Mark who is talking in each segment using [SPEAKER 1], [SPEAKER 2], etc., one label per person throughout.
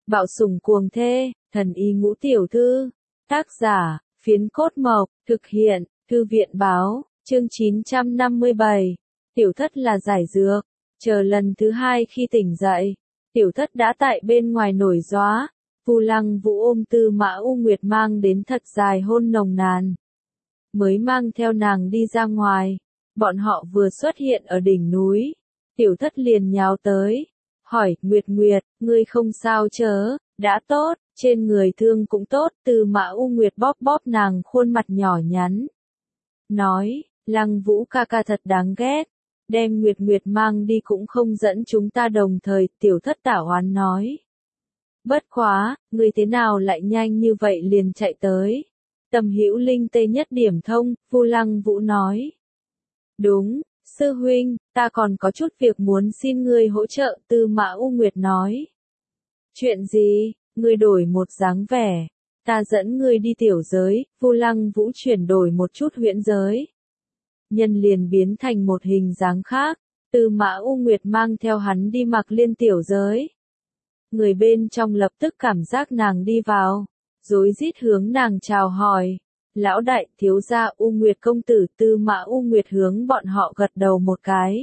[SPEAKER 1] Bạo sủng cuồng thê, thần y ngũ tiểu thư. Tác giả, Phiến Cốt Mộc, thực hiện, Thư viện báo, chương 957. Tiểu thất là giải dược. Chờ lần thứ hai khi tỉnh dậy, tiểu thất đã tại bên ngoài nổi gió. Vu Lăng Vũ ôm Tư Mã U Nguyệt mang đến thật dài hôn nồng nàn. Mới mang theo nàng đi ra ngoài, bọn họ vừa xuất hiện ở đỉnh núi. Tiểu thất liền nhào tới, hỏi, Nguyệt Nguyệt, ngươi không sao chớ, đã tốt, trên người thương cũng tốt. Tư Mã U Nguyệt bóp bóp nàng khuôn mặt nhỏ nhắn. Nói, Lăng Vũ ca ca thật đáng ghét, đem Nguyệt Nguyệt mang đi cũng không dẫn chúng ta đồng thời. Tiểu thất tả oán nói. Bất quá, ngươi thế nào lại nhanh như vậy liền chạy tới? Tầm Hữu Linh tê nhất điểm thông. Vu Lăng Vũ nói. Đúng, sư huynh, ta còn có chút việc muốn xin ngươi hỗ trợ. Tư Mã U Nguyệt nói. Chuyện gì? Ngươi đổi một dáng vẻ, ta dẫn ngươi đi tiểu giới. Vu Lăng Vũ chuyển đổi một chút huyễn giới, nhân liền biến thành một hình dáng khác. Tư Mã U Nguyệt mang theo hắn đi Mạc Liên tiểu giới. Người bên trong lập tức cảm giác nàng đi vào, rối rít hướng nàng chào hỏi. Lão đại, thiếu gia, U Nguyệt công tử. Tư Mã U Nguyệt hướng bọn họ gật đầu một cái.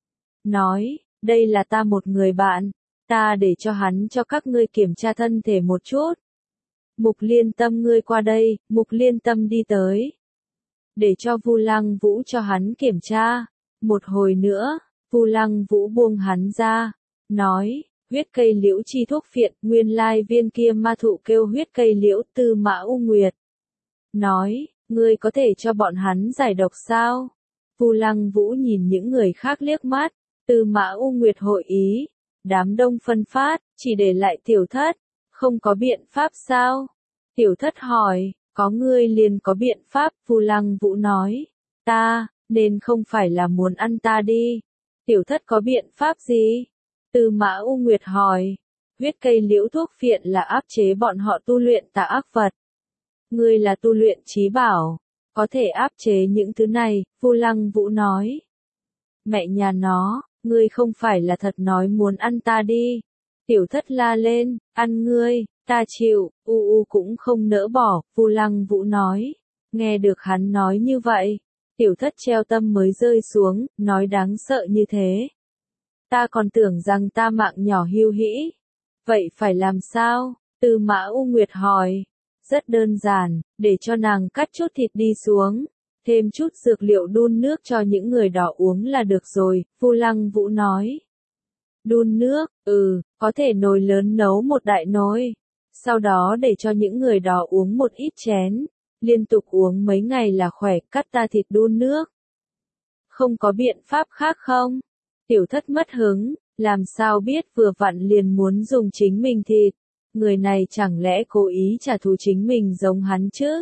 [SPEAKER 1] Nói, đây là ta một người bạn, ta để cho hắn cho các ngươi kiểm tra thân thể một chút. Mục Liên Tâm ngươi qua đây. Mục Liên Tâm đi tới, để cho Vu Lăng Vũ cho hắn kiểm tra. Một hồi nữa, Vu Lăng Vũ buông hắn ra, nói, huyết cây liễu chi thuốc phiện, nguyên lai viên kia ma thụ kêu huyết cây liễu. Tư Mã U Nguyệt nói, ngươi có thể cho bọn hắn giải độc sao? Vu Lăng Vũ nhìn những người khác liếc mắt. Tư Mã U Nguyệt hội ý, đám đông phân phát, chỉ để lại tiểu thất. Không có biện pháp sao? Tiểu thất hỏi, có ngươi liền có biện pháp. Vu Lăng Vũ nói, ta, nên không phải là muốn ăn ta đi. Tiểu thất có biện pháp gì? Tư Mã U Nguyệt hỏi, huyết cây liễu thuốc phiện là áp chế bọn họ tu luyện tà ác vật. Ngươi là tu luyện trí bảo, có thể áp chế những thứ này. Vu Lăng Vũ nói, mẹ nhà nó, ngươi không phải là thật nói muốn ăn ta đi. Tiểu thất la lên, ăn ngươi, ta chịu. U cũng không nỡ bỏ. Vu Lăng Vũ nói. Nghe được hắn nói như vậy, tiểu thất treo tâm mới rơi xuống, nói đáng sợ như thế. Ta còn tưởng rằng ta mạng nhỏ hiu hĩ. Vậy phải làm sao? Tư Mã U Nguyệt hỏi. Rất đơn giản, để cho nàng cắt chút thịt đi xuống, thêm chút dược liệu đun nước cho những người đó uống là được rồi. Vu Lăng Vũ nói. Đun nước, có thể nồi lớn nấu một đại nồi. Sau đó để cho những người đó uống một ít chén. Liên tục uống mấy ngày là khỏe. Cắt ta thịt đun nước. Không có biện pháp khác không? Tiểu thất mất hứng, làm sao biết, vừa vặn liền muốn dùng chính mình thịt. Người này chẳng lẽ cố ý trả thù chính mình giống hắn chứ?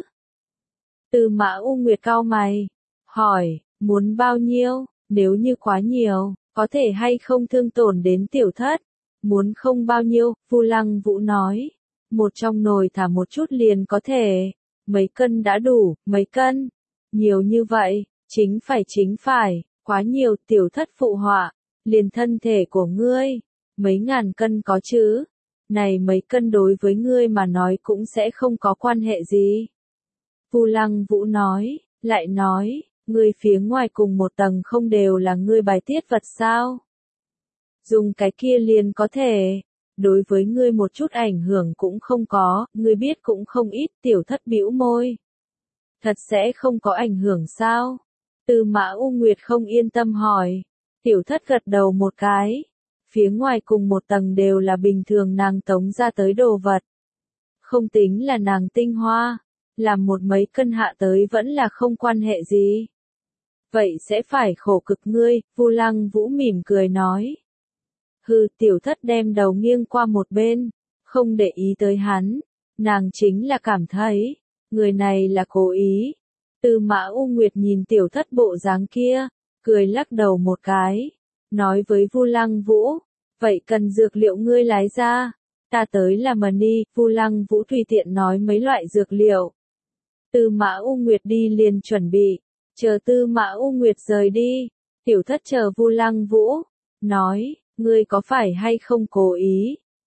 [SPEAKER 1] Tư Mã U Nguyệt cau mày, hỏi, muốn bao nhiêu? Nếu như quá nhiều, có thể hay không thương tổn đến tiểu thất? Muốn không bao nhiêu? Vu Lăng Vũ nói, một trong nồi thả một chút liền có thể. Mấy cân đã đủ. Mấy cân? Nhiều như vậy? Chính phải, quá nhiều. Tiểu thất phụ họa, liền thân thể của ngươi, mấy ngàn cân có chứ? Này mấy cân đối với ngươi mà nói cũng sẽ không có quan hệ gì. Vu Lăng Vũ nói, lại nói, ngươi phía ngoài cùng một tầng không đều là ngươi bài tiết vật sao? Dùng cái kia liền có thể, đối với ngươi một chút ảnh hưởng cũng không có, ngươi biết cũng không ít. Tiểu thất bĩu môi. Thật sẽ không có ảnh hưởng sao? Tư Mã U Nguyệt không yên tâm hỏi. Tiểu thất gật đầu một cái. Phía ngoài cùng một tầng đều là bình thường nàng tống ra tới đồ vật. Không tính là nàng tinh hoa, làm một mấy cân hạ tới vẫn là không quan hệ gì. Vậy sẽ phải khổ cực ngươi. Vu Lăng Vũ mỉm cười nói. Hừ. Tiểu thất đem đầu nghiêng qua một bên, không để ý tới hắn. Nàng chính là cảm thấy, người này là cố ý. Tư Mã U Nguyệt nhìn tiểu thất bộ dáng kia, cười lắc đầu một cái. Nói với Vu Lăng Vũ, vậy cần dược liệu ngươi lái ra, ta tới làm đi. Vu Lăng Vũ tùy tiện nói mấy loại dược liệu. Tư Mã U Nguyệt đi liền chuẩn bị, chờ Tư Mã U Nguyệt rời đi, tiểu thất chờ Vu Lăng Vũ, nói, ngươi có phải hay không cố ý?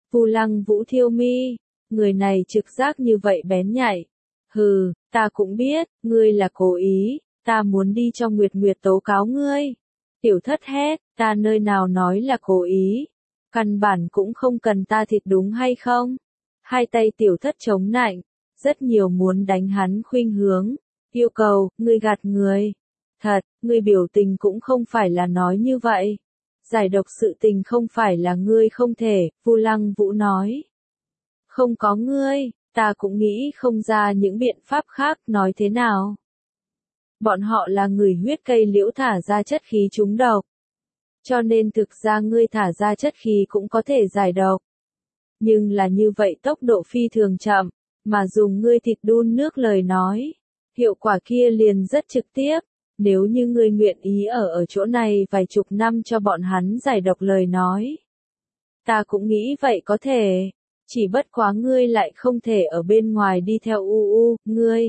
[SPEAKER 1] Vu Lăng Vũ thiêu mi, người này trực giác như vậy bén nhạy. Hừ, ta cũng biết, ngươi là cố ý, ta muốn đi cho Nguyệt Nguyệt tố cáo ngươi. Tiểu thất hét, ta nơi nào nói là cố ý, căn bản cũng không cần ta thịt đúng hay không? Hai tay tiểu thất chống nạnh, rất nhiều muốn đánh hắn khuynh hướng, yêu cầu, ngươi gạt người. Thật, ngươi biểu tình cũng không phải là nói như vậy. Giải độc sự tình không phải là ngươi không thể, Vu Lăng Vũ nói. Không có ngươi, ta cũng nghĩ không ra những biện pháp khác, nói thế nào. Bọn họ là người huyết cây liễu thả ra chất khí trúng độc. Cho nên thực ra ngươi thả ra chất khí cũng có thể giải độc. Nhưng là như vậy tốc độ phi thường chậm, mà dùng ngươi thịt đun nước lời nói. Hiệu quả kia liền rất trực tiếp. Nếu như ngươi nguyện ý ở chỗ này vài chục năm cho bọn hắn giải độc lời nói. Ta cũng nghĩ vậy có thể. Chỉ bất quá ngươi lại không thể ở bên ngoài đi theo ngươi.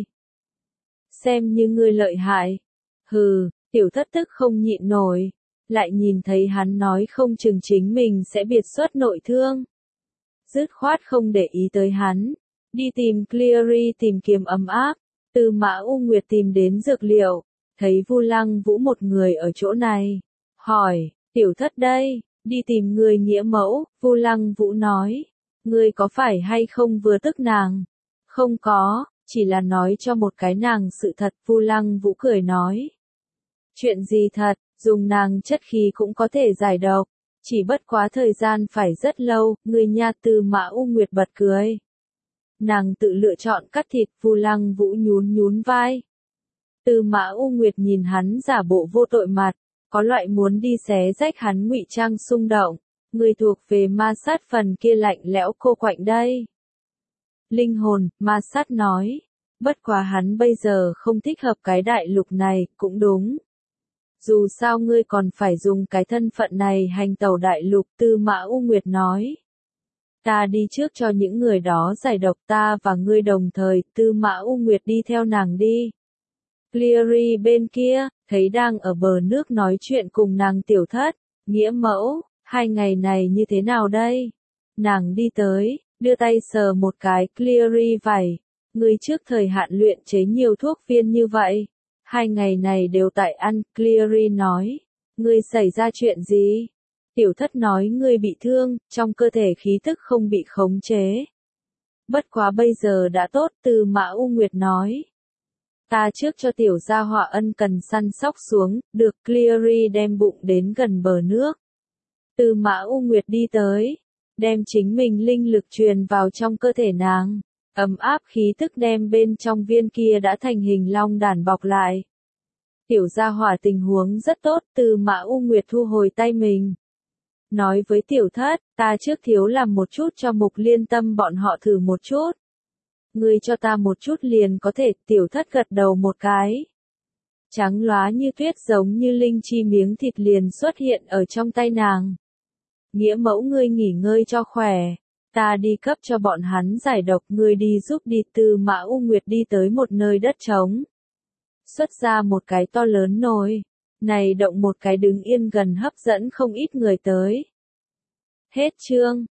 [SPEAKER 1] Xem như ngươi lợi hại. Hừ, tiểu thất tức không nhịn nổi. Lại nhìn thấy hắn nói không chừng chính mình sẽ biệt xuất nội thương. Dứt khoát không để ý tới hắn. Đi tìm Cleary tìm kiếm ấm áp. Từ Mã U Nguyệt tìm đến dược liệu. Thấy Vu Lăng Vũ một người ở chỗ này. Hỏi, tiểu thất đây, đi tìm người nghĩa mẫu, Vu Lăng Vũ nói. Ngươi có phải hay không vừa tức nàng? Không có, chỉ là nói cho một cái nàng sự thật, Vu Lăng Vũ cười nói. Chuyện gì thật, dùng nàng chất khí cũng có thể giải độc. Chỉ bất quá thời gian phải rất lâu, người nha Từ Mã U Nguyệt bật cười. Nàng tự lựa chọn cắt thịt, Vu Lăng Vũ nhún nhún vai. Từ Mã U Nguyệt nhìn hắn giả bộ vô tội mặt, có loại muốn đi xé rách hắn ngụy trang xung động, người thuộc về ma sát phần kia lạnh lẽo cô quạnh đây. Linh hồn, ma sát nói, bất quá hắn bây giờ không thích hợp cái đại lục này, cũng đúng. Dù sao ngươi còn phải dùng cái thân phận này hành tẩu đại lục, Từ Mã U Nguyệt nói. Ta đi trước cho những người đó giải độc, ta và ngươi đồng thời, Từ Mã U Nguyệt đi theo nàng đi. Cleary bên kia, thấy đang ở bờ nước nói chuyện cùng nàng tiểu thất, nghĩa mẫu, 2 ngày này như thế nào đây? Nàng đi tới, đưa tay sờ một cái, Cleary vảy, người trước thời hạn luyện chế nhiều thuốc viên như vậy. 2 ngày này đều tại ăn, Cleary nói, ngươi xảy ra chuyện gì? Tiểu thất nói ngươi bị thương, trong cơ thể khí tức không bị khống chế. Bất quá bây giờ đã tốt, Từ Mã U Nguyệt nói. Ta trước cho tiểu gia họa ân cần săn sóc xuống, được Cleary đem bụng đến gần bờ nước. Từ Mã U Nguyệt đi tới, đem chính mình linh lực truyền vào trong cơ thể nàng, ấm áp khí tức đem bên trong viên kia đã thành hình long đàn bọc lại. Tiểu gia hỏa tình huống rất tốt, Từ Mã U Nguyệt thu hồi tay mình. Nói với tiểu thất, ta trước thiếu làm một chút cho Mục Liên Tâm bọn họ thử một chút. Ngươi cho ta một chút liền có thể, tiểu thất gật đầu một cái. Trắng lóa như tuyết giống như linh chi miếng thịt liền xuất hiện ở trong tay nàng. Nghĩa mẫu ngươi nghỉ ngơi cho khỏe, ta đi cấp cho bọn hắn giải độc, ngươi đi giúp đi. Từ Mã U Nguyệt đi tới một nơi đất trống. Xuất ra một cái to lớn nồi, này động một cái đứng yên gần hấp dẫn không ít người tới. Hết chương.